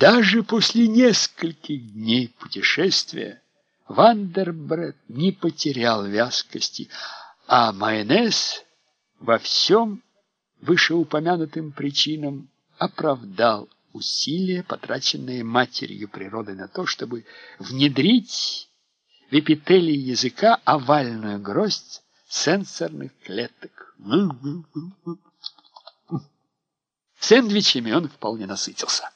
даже после нескольких дней путешествия Вандербред не потерял вязкости, а майонез во всем вышеупомянутым причинам оправдал усилия, потраченные матерью природы на то, чтобы внедрить в эпителий языка овальную гроздь сенсорных клеток. Сэндвичами он вполне насытился.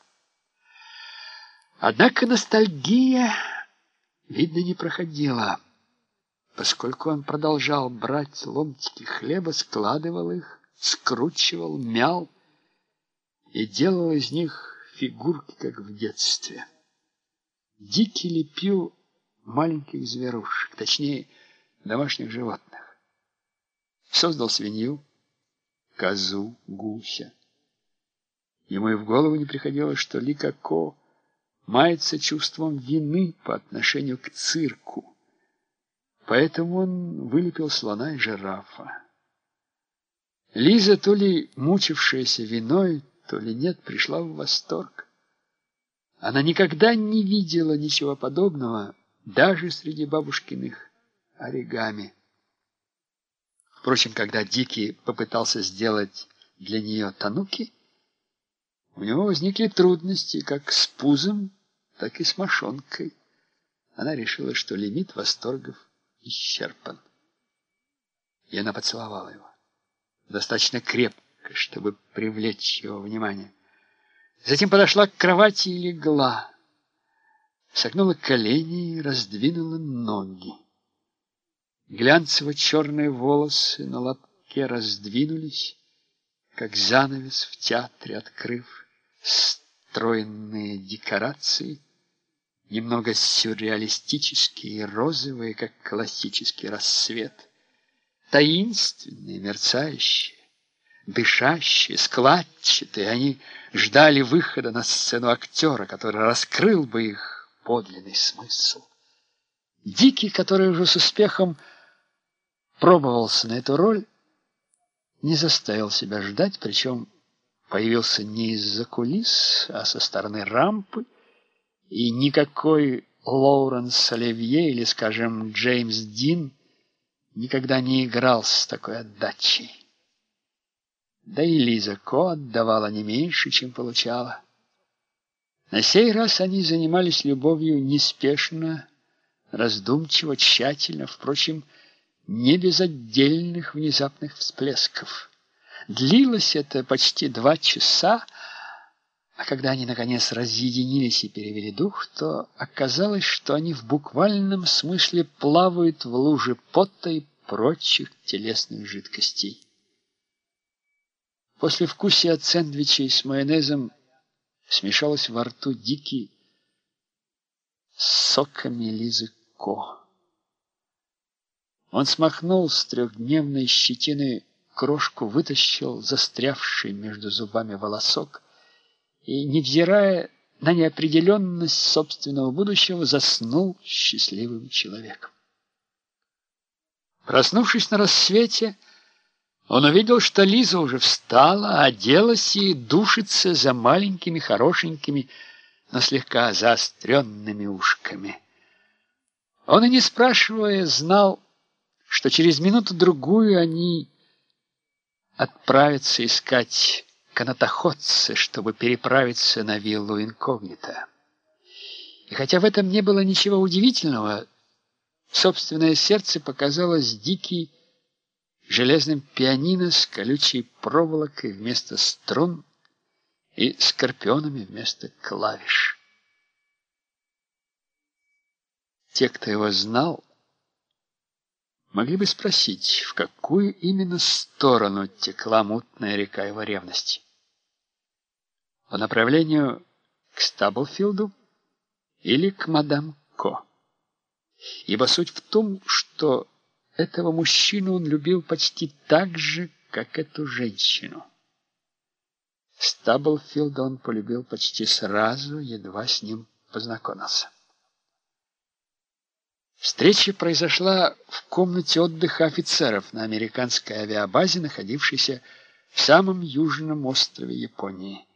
Однако ностальгия, видно, не проходила, поскольку он продолжал брать ломтики хлеба, складывал их, скручивал, мял и делал из них фигурки, как в детстве. Дикий лепил маленьких зверушек, точнее, домашних животных. Создал свинью, козу, гуся. Ему и в голову не приходило, что Ли Коко мается чувством вины по отношению к цирку. Поэтому он вылепил слона и жирафа. Лиза, то ли мучившаяся виной, то ли нет, пришла в восторг. Она никогда не видела ничего подобного, даже среди бабушкиных оригами. Впрочем, когда Дикий попытался сделать для нее тануки, у него возникли трудности как с пузом, так и с мошонкой. Она решила, что лимит восторгов исчерпан. И она поцеловала его. Достаточно крепко, чтобы привлечь его внимание. Затем подошла к кровати и легла. Согнула колени и раздвинула ноги. Глянцево-черные волосы на лобке раздвинулись, как занавес в театре, открыв стройные декорации, немного сюрреалистические и розовые, как классический рассвет, таинственные, мерцающие, дышащие, складчатые. Они ждали выхода на сцену актера, который раскрыл бы их подлинный смысл. Дикий, который уже с успехом пробовался на эту роль, не заставил себя ждать, причем появился не из-за кулис, а со стороны рампы, и никакой Лоуренс Оливье или, скажем, Джеймс Дин никогда не играл с такой отдачей. Да и Лиза Ко отдавала не меньше, чем получала. На сей раз они занимались любовью неспешно, раздумчиво, тщательно, впрочем, не без отдельных внезапных всплесков. Длилось это почти 2 часа, а когда они, наконец, разъединились и перевели дух, то оказалось, что они в буквальном смысле плавают в луже пота и прочих телесных жидкостей. Послевкусие от сэндвичей с майонезом смешалось во рту Дикий с соками Лизы Ко. Он смахнул с 3-дневной щетины крошку, вытащил застрявший между зубами волосок и, невзирая на неопределенность собственного будущего, заснул счастливым человеком. Проснувшись на рассвете, он увидел, что Лиза уже встала, оделась и душится за маленькими, хорошенькими, но слегка заостренными ушками. Он и не спрашивая знал, что через минуту-другую они отправятся искать канатоходца, чтобы переправиться на виллу инкогнито. И хотя в этом не было ничего удивительного, собственное сердце показалось Дикий железным пианино с колючей проволокой вместо струн и скорпионами вместо клавиш. Те, кто его знал, могли бы спросить, в какую именно сторону текла мутная река его ревности. По направлению к Стаблфилду или к мадам Ко. Ибо суть в том, что этого мужчину он любил почти так же, как эту женщину. Стаблфилда он полюбил почти сразу, едва с ним познакомился. Встреча произошла в комнате отдыха офицеров на американской авиабазе, находившейся в самом южном острове Японии.